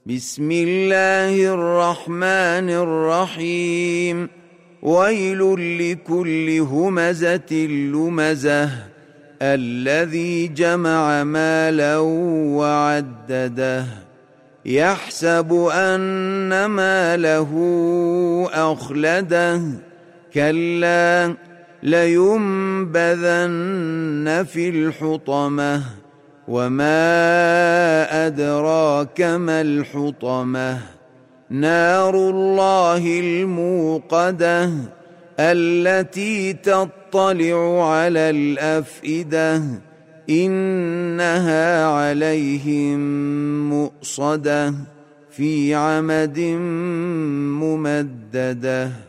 بسم الله الرحمن الرحيم ويل لكل همزة لمزة الذي جمع مالا وعدده يحسب أن ماله أخلده كلا لينبذن في الحطمة وما أدراك ما الحطمة نار الله الموقدة التي تطلع على الأفئدة إنها عليهم مؤصدة في عمد ممددة.